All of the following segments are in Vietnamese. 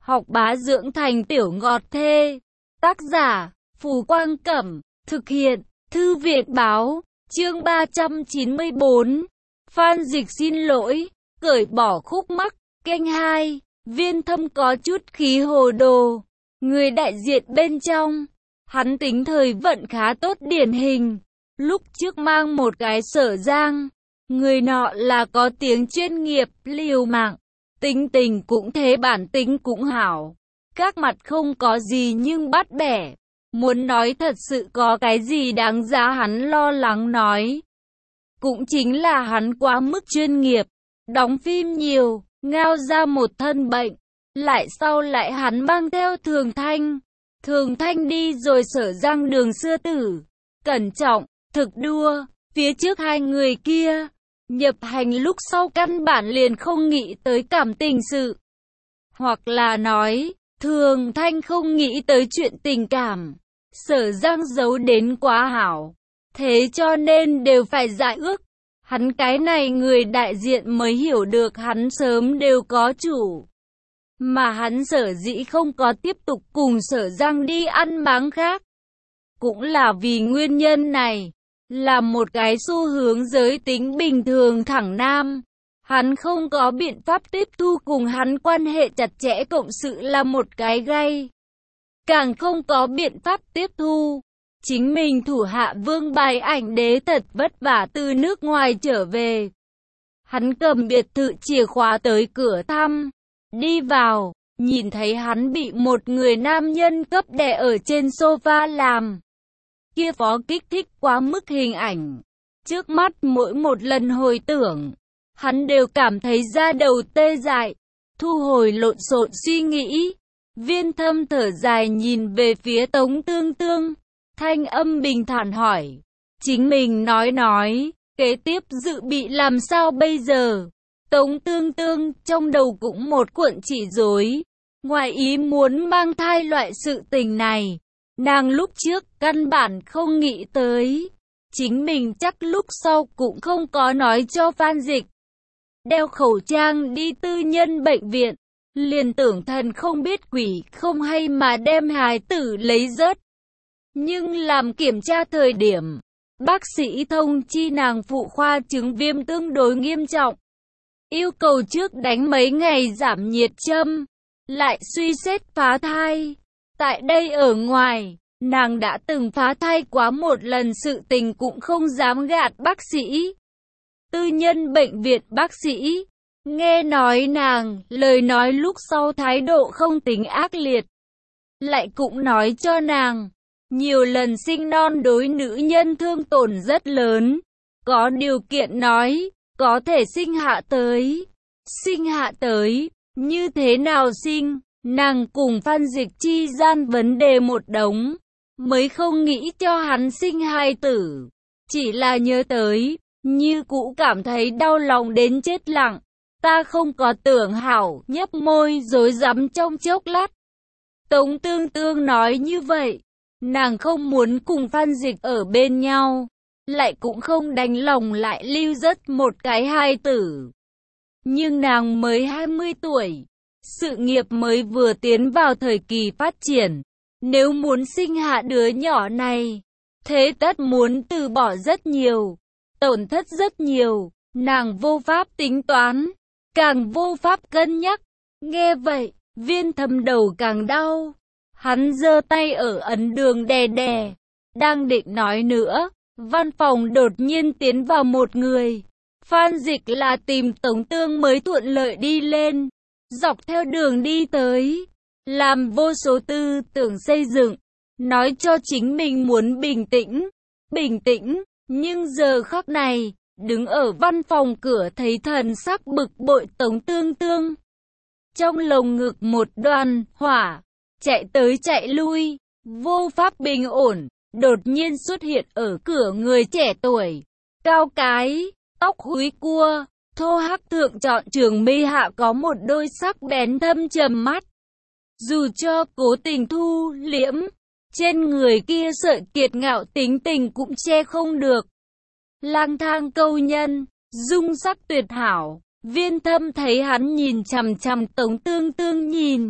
học bá dưỡng thành tiểu ngọt thê. Tác giả, Phù Quang Cẩm, thực hiện, Thư viện Báo, chương 394. Phan Dịch xin lỗi, cởi bỏ khúc mắc, kênh 2, Viên Thâm có chút khí hồ đồ. Người đại diện bên trong, hắn tính thời vận khá tốt điển hình. Lúc trước mang một cái Sở Giang, người nọ là có tiếng chuyên nghiệp, liều mạng. Tính tình cũng thế, bản tính cũng hảo. Các mặt không có gì nhưng bắt bẻ. Muốn nói thật sự có cái gì đáng giá hắn lo lắng nói. Cũng chính là hắn quá mức chuyên nghiệp. Đóng phim nhiều, ngao ra một thân bệnh. Lại sau lại hắn mang theo Thường Thanh. Thường Thanh đi rồi Sở Giang đường xưa tử. Cẩn trọng, thực đua, phía trước hai người kia. Nhập hành lúc sau căn bản liền không nghĩ tới cảm tình sự. Hoặc là nói, Thường Thanh không nghĩ tới chuyện tình cảm. Sở Giang giấu đến quá hảo. Thế cho nên đều phải giải ước. Hắn cái này người đại diện mới hiểu được hắn sớm đều có chủ. Mà hắn sở dĩ không có tiếp tục cùng Sở Giang đi ăn máng khác. Cũng là vì nguyên nhân này. Là một cái xu hướng giới tính bình thường thẳng nam. Hắn không có biện pháp tiếp thu cùng hắn quan hệ chặt chẽ cộng sự là một cái gay. Càng không có biện pháp tiếp thu. Chính mình thủ hạ Vương Bài Ảnh Đế thật vất vả từ nước ngoài trở về. Hắn cầm biệt thự chìa khóa tới cửa thăm. Đi vào, nhìn thấy hắn bị một người nam nhân cấp đè ở trên sofa làm. Kia phó kích thích quá mức hình ảnh. Trước mắt mỗi một lần hồi tưởng, hắn đều cảm thấy da đầu tê dại. Thu hồi lộn xộn suy nghĩ. Viên Thâm thở dài nhìn về phía Tống Tương Tương. Thanh âm bình thản hỏi. Chính mình nói, kế tiếp dự bị làm sao bây giờ? Tống Tương Tương trong đầu cũng một cuộn chỉ rối. Ngoài ý muốn mang thai loại sự tình này. Nàng lúc trước căn bản không nghĩ tới. Chính mình chắc lúc sau cũng không có nói cho Phan Dịch. Đeo khẩu trang đi tư nhân bệnh viện. Liền tưởng thần không biết quỷ không hay mà đem hài tử lấy rớt. Nhưng làm kiểm tra thời điểm, bác sĩ thông chi nàng phụ khoa chứng viêm tương đối nghiêm trọng. Yêu cầu trước đánh mấy ngày giảm nhiệt châm, lại suy xét phá thai. Tại đây ở ngoài, nàng đã từng phá thai quá một lần, sự tình cũng không dám gạt bác sĩ. Tư nhân bệnh viện bác sĩ, nghe nói nàng, lời nói lúc sau thái độ không tính ác liệt. Lại cũng nói cho nàng, nhiều lần sinh non đối nữ nhân thương tổn rất lớn. Có điều kiện nói, có thể sinh hạ tới. Sinh hạ tới, như thế nào sinh? Nàng cùng Phan Dịch chi gian vấn đề một đống. Mới không nghĩ cho hắn sinh hài tử. Chỉ là nhớ tới, như cũ cảm thấy đau lòng đến chết lặng. Ta không có tưởng hảo, nhấp môi rối rắm trong chốc lát. Tống Tương Tương nói như vậy. Nàng không muốn cùng Phan Dịch ở bên nhau. Lại cũng không đành lòng lại lưu rớt một cái hài tử. Nhưng nàng mới 20 tuổi. Sự nghiệp mới vừa tiến vào thời kỳ phát triển. Nếu muốn sinh hạ đứa nhỏ này, thế tất muốn từ bỏ rất nhiều. Tổn thất rất nhiều. Nàng vô pháp tính toán. Càng vô pháp cân nhắc. Nghe vậy, Viên Thâm đầu càng đau. Hắn giơ tay ở ấn đường đè đè. Đang định nói nữa, văn phòng đột nhiên tiến vào một người. Phan Dịch là tìm Tống Tương mới thuận lợi đi lên. Dọc theo đường đi tới. Làm vô số tư tưởng xây dựng. Nói cho chính mình muốn bình tĩnh. Bình tĩnh. Nhưng giờ khắc này, đứng ở văn phòng cửa thấy thần sắc bực bội Tống Tương Tương. Trong lồng ngực một đoàn hỏa. Chạy tới chạy lui, vô pháp bình ổn, đột nhiên xuất hiện ở cửa người trẻ tuổi. Cao cái, tóc húi cua, thô hắc thượng chọn trường mi hạ có một đôi sắc bén thâm trầm mắt. Dù cho cố tình thu liễm, trên người kia sợi kiệt ngạo tính tình cũng che không được. Lang thang câu nhân, dung sắc tuyệt hảo, Viên Thâm thấy hắn nhìn chằm chằm Tống Tương Tương nhìn.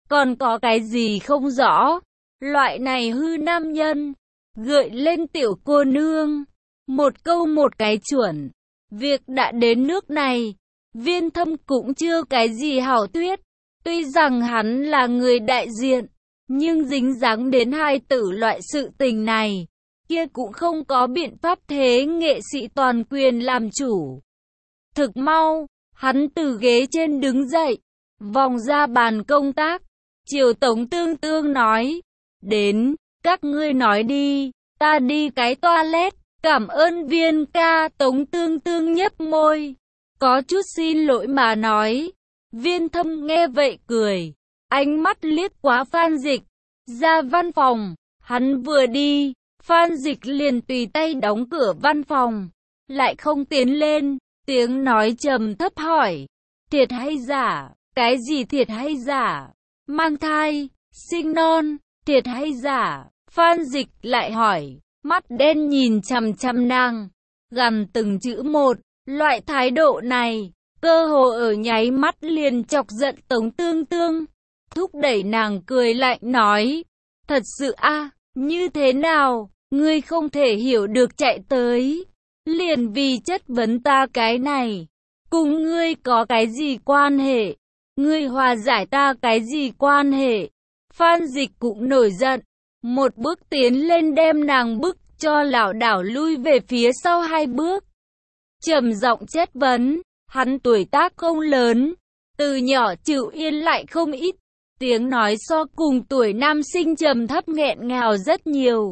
còn có cái gì không rõ? Loại này hư nam nhân, gợi lên tiểu cô nương. Một câu một cái chuẩn. Việc đã đến nước này, Viên Thâm cũng chưa cái gì hảo thuyết. Tuy rằng hắn là người đại diện, nhưng dính dáng đến hai tử loại sự tình này, kia cũng không có biện pháp, thế nghệ sĩ toàn quyền làm chủ. Thực mau, hắn từ ghế trên đứng dậy, vòng ra bàn công tác, chiều Tống Tương Tương nói, đến, các ngươi nói đi, ta đi cái toilet, cảm ơn Viên ca. Tống Tương Tương nhếch môi, có chút xin lỗi mà nói. Viên Thâm nghe vậy cười, ánh mắt liếc qua Phan Dịch, ra văn phòng. Hắn vừa đi, Phan Dịch liền tùy tay đóng cửa văn phòng, lại không tiến lên, tiếng nói trầm thấp hỏi, thiệt hay giả? Cái gì thiệt hay giả? Mang thai, sinh non, thiệt hay giả? Phan Dịch lại hỏi, mắt đen nhìn chằm chằm nàng, gằn từng chữ một. Loại thái độ này, cơ hồ ở nháy mắt liền chọc giận Tống Tương Tương, thúc đẩy nàng cười lạnh nói, thật sự a, như thế nào, ngươi không thể hiểu được chạy tới, liền vì chất vấn ta cái này, cùng ngươi có cái gì quan hệ, ngươi hòa giải ta cái gì quan hệ? Phan Dịch cũng nổi giận, một bước tiến lên đem nàng bức cho lảo đảo lui về phía sau 2 bước. Trầm giọng chất vấn, hắn tuổi tác không lớn, từ nhỏ chịu yên lại không ít, tiếng nói so cùng tuổi nam sinh trầm thấp nghẹn ngào rất nhiều.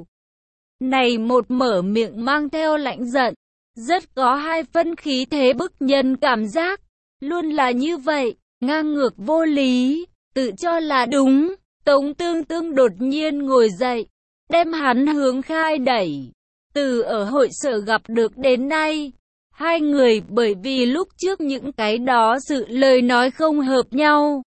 Này một mở miệng mang theo lạnh giận, rất có 2 phân khí thế bức nhân cảm giác, luôn là như vậy, ngang ngược vô lý, tự cho là đúng. Tống Tương Tương đột nhiên ngồi dậy, đem hắn hướng khai đẩy. Từ ở hội sở gặp được đến nay, 2 người bởi vì lúc trước những cái đó sự lời nói không hợp nhau,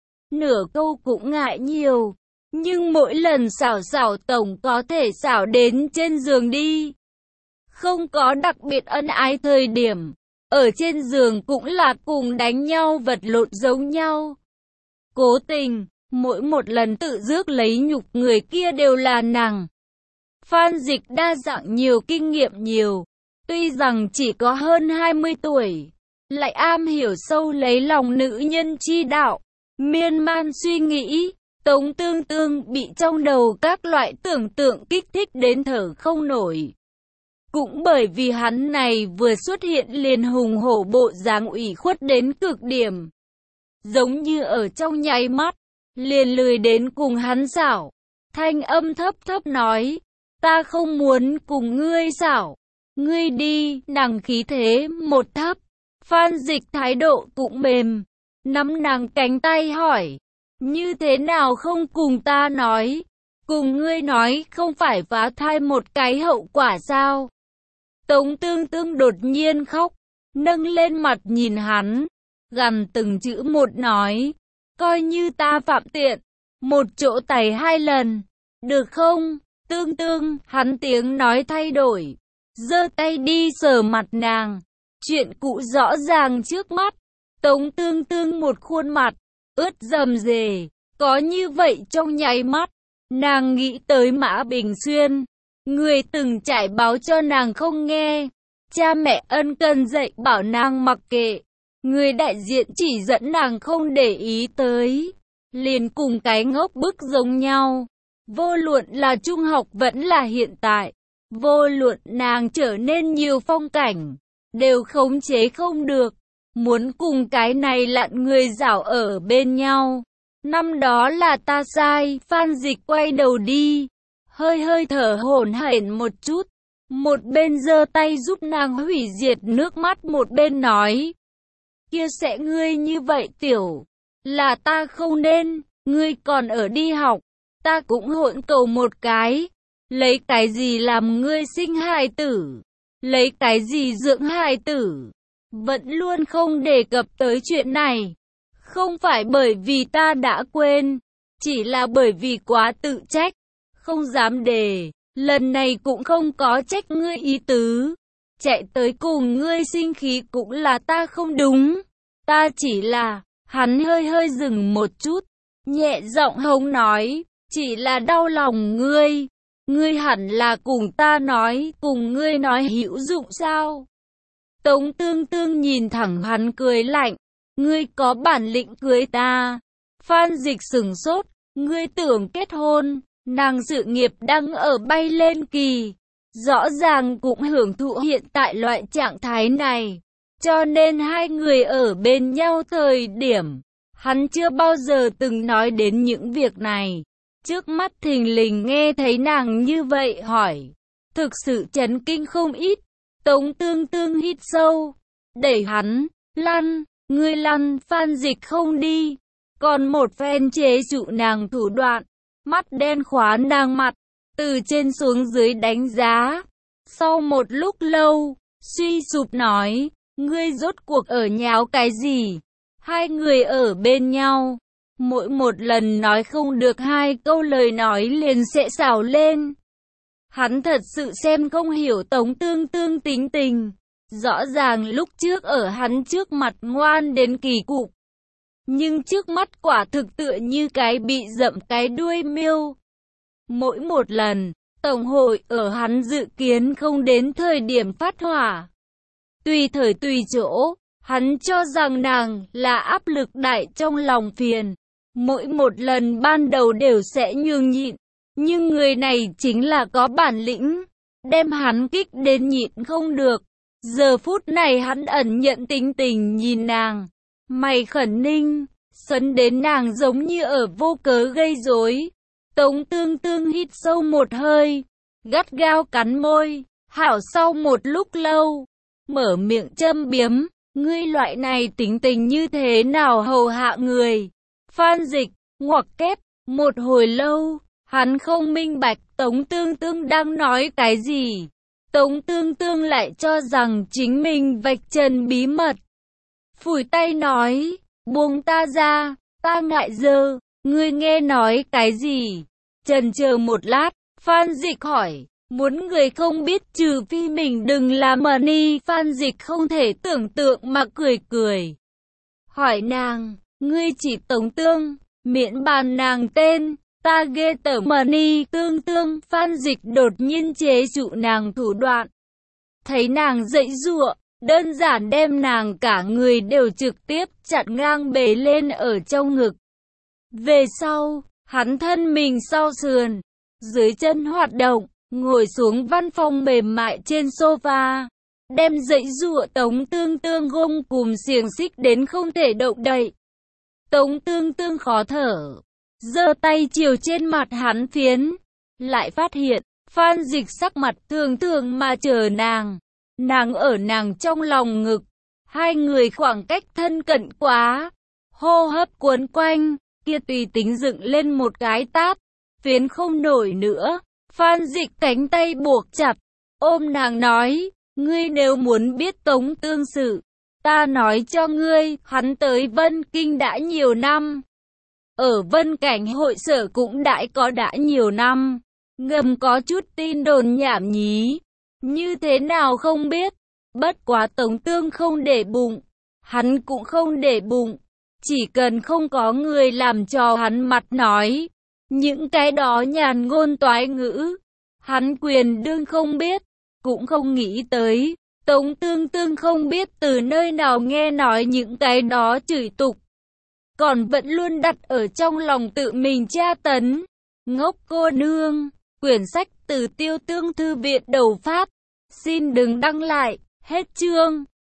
nửa câu cũng ngại nhiều, nhưng mỗi lần xảo tổng có thể xảo đến trên giường đi. Không có đặc biệt ân ái thời điểm, ở trên giường cũng là cùng đánh nhau vật lộn giống nhau. Cố tình, mỗi một lần tự rước lấy nhục người kia đều là nàng. Phan Dịch đa dạng nhiều kinh nghiệm nhiều, tuy rằng chỉ có hơn 20 tuổi, lại am hiểu sâu lấy lòng nữ nhân chi đạo, miên man suy nghĩ. Tống Tương Tương bị trong đầu các loại tưởng tượng kích thích đến thở không nổi. Cũng bởi vì hắn này vừa xuất hiện liền hùng hổ bộ dáng ủy khuất đến cực điểm, giống như ở trong nháy mắt, liền lười đến cùng hắn xảo. Thanh âm thấp thấp nói, ta không muốn cùng ngươi xảo, ngươi đi. Nàng khí thế một thấp, Phan Dịch thái độ cũng mềm, nắm nàng cánh tay hỏi, như thế nào không cùng ta nói, cùng ngươi nói không phải phá thai một cái hậu quả sao? Tống Tương Tương đột nhiên khóc, nâng lên mặt nhìn hắn, gằn từng chữ một nói, coi như ta phạm tiện, một chỗ tày 2 lần, được không? Tương Tương, hắn tiếng nói thay đổi, giơ tay đi sờ mặt nàng, chuyện cũ rõ ràng trước mắt. Tống Tương Tương một khuôn mặt ướt rầm rề, có như vậy trong nháy mắt, nàng nghĩ tới Mã Bình Xuyên, người từng trải báo cho nàng không nghe, cha mẹ ân cần dạy bảo nàng mặc kệ, người đại diện chỉ dẫn nàng không để ý tới, liền cùng cái ngốc bức giống nhau. Vô luận là trung học vẫn là hiện tại, vô luận nàng trở nên nhiều phong cảnh, đều khống chế không được, muốn cùng cái này lặn người giảo ở bên nhau. Năm đó là ta sai. Phan Dịch quay đầu đi, hơi thở hổn hển một chút, một bên giơ tay giúp nàng hủy diệt nước mắt, một bên nói, kia sẽ ngươi như vậy tiểu, là ta không nên, ngươi còn ở đi học, ta cũng hỗn cầu một cái, lấy cái gì làm ngươi sinh hài tử, lấy cái gì dưỡng hài tử, vẫn luôn không đề cập tới chuyện này. Không phải bởi vì ta đã quên, chỉ là bởi vì quá tự trách, không dám đề, lần này cũng không có trách ngươi ý tứ. Chạy tới cùng ngươi sinh khí cũng là ta không đúng, ta chỉ là, hắn hơi dừng một chút, nhẹ giọng hống nói, chỉ là đau lòng ngươi. Ngươi hẳn là cùng ta nói, cùng ngươi nói hữu dụng sao? Tống Tương Tương nhìn thẳng hắn cười lạnh, ngươi có bản lĩnh cưới ta. Phan Dịch sửng sốt, ngươi tưởng kết hôn, nàng sự nghiệp đang ở bay lên kỳ. Rõ ràng cũng hưởng thụ hiện tại loại trạng thái này. Cho nên hai người ở bên nhau thời điểm, hắn chưa bao giờ từng nói đến những việc này. Trước mắt thình lình nghe thấy nàng như vậy hỏi, thực sự chấn kinh không ít. Tống Tương Tương hít sâu, đẩy hắn, lăn, ngươi lăn. Phan Dịch không đi, còn một phen chế trụ nàng thủ đoạn, mắt đen khóa nàng mặt, từ trên xuống dưới đánh giá. Sau một lúc lâu, suy sụp nói, ngươi rốt cuộc ở nháo cái gì? Hai người ở bên nhau, mỗi một lần nói không được hai câu lời nói liền sẽ xảo lên. Hắn thật sự xem không hiểu Tống Tương Tương tính tình. Rõ ràng lúc trước ở hắn trước mặt ngoan đến kỳ cục, nhưng trước mắt quả thực tựa như cái bị dậm cái đuôi miêu. Mỗi một lần, tổng hội ở hắn dự kiến không đến thời điểm phát hỏa. Tùy thời tùy chỗ, hắn cho rằng nàng là áp lực đại trong lòng phiền. Mỗi một lần ban đầu đều sẽ nhường nhịn, nhưng người này chính là có bản lĩnh, đem hắn kích đến nhịn không được. Giờ phút này hắn ẩn nhận tính tình nhìn nàng, mày khẩn ninh, sấn đến nàng giống như ở vô cớ gây rối. Tống Tương Tương hít sâu một hơi, gắt gao cắn môi, hảo sau một lúc lâu, mở miệng châm biếm, ngươi loại này tính tình như thế nào hầu hạ người? Phan Dịch, ngoặc kép, một hồi lâu, hắn không minh bạch Tống Tương Tương đang nói cái gì. Tống Tương Tương lại cho rằng chính mình vạch trần bí mật. Phủi tay nói, buông ta ra, ta ngại dơ, ngươi nghe nói cái gì? Chần chờ một lát, Phan Dịch hỏi, muốn người không biết trừ phi mình đừng làm mờ ni. Phan Dịch không thể tưởng tượng mà cười cười. Hỏi nàng, ngươi chỉ Tống Tương, miễn bàn nàng tên, ta ghê tởm mờ ni. Tương Tương. Phan Dịch đột nhiên chế trụ nàng thủ đoạn. Thấy nàng dãy giụa, đơn giản đem nàng cả người đều trực tiếp chặn ngang bế lên ở trong ngực. Về sau, hắn thân mình sau sườn, dưới chân hoạt động, ngồi xuống văn phòng mềm mại trên sofa, đem dãy giụa Tống Tương Tương gông cùm xiềng xích đến không thể động đậy. Tống Tương Tương khó thở, giơ tay chiều trên mặt hắn phiến, lại phát hiện Phan Dịch sắc mặt thường thường mà chờ nàng. Nàng ở nàng trong lòng ngực, hai người khoảng cách thân cận quá, hô hấp cuốn quanh, kia tùy tính dựng lên một cái tát, phiến không nổi nữa. Phan Dịch cánh tay buộc chặt, ôm nàng nói, ngươi nếu muốn biết Tống Tương sự, ta nói cho ngươi, hắn tới Vân Kinh đã nhiều năm. Ở Vân Cảnh hội sở cũng đã nhiều năm, ngầm có chút tin đồn nhảm nhí, như thế nào không biết. Bất quá Tống Tương không để bụng, hắn cũng không để bụng, chỉ cần không có người làm cho hắn mặt nói những cái đó nhàn ngôn toái ngữ, hắn quyền đương không biết, cũng không nghĩ tới. Tống Tương Tương không biết từ nơi nào nghe nói những cái đó chửi tục, còn vẫn luôn đặt ở trong lòng tự mình tra tấn. Ngốc cô nương. Quyển sách từ Tiêu Tương thư viện đầu phát. Xin đừng đăng lại. Hết chương.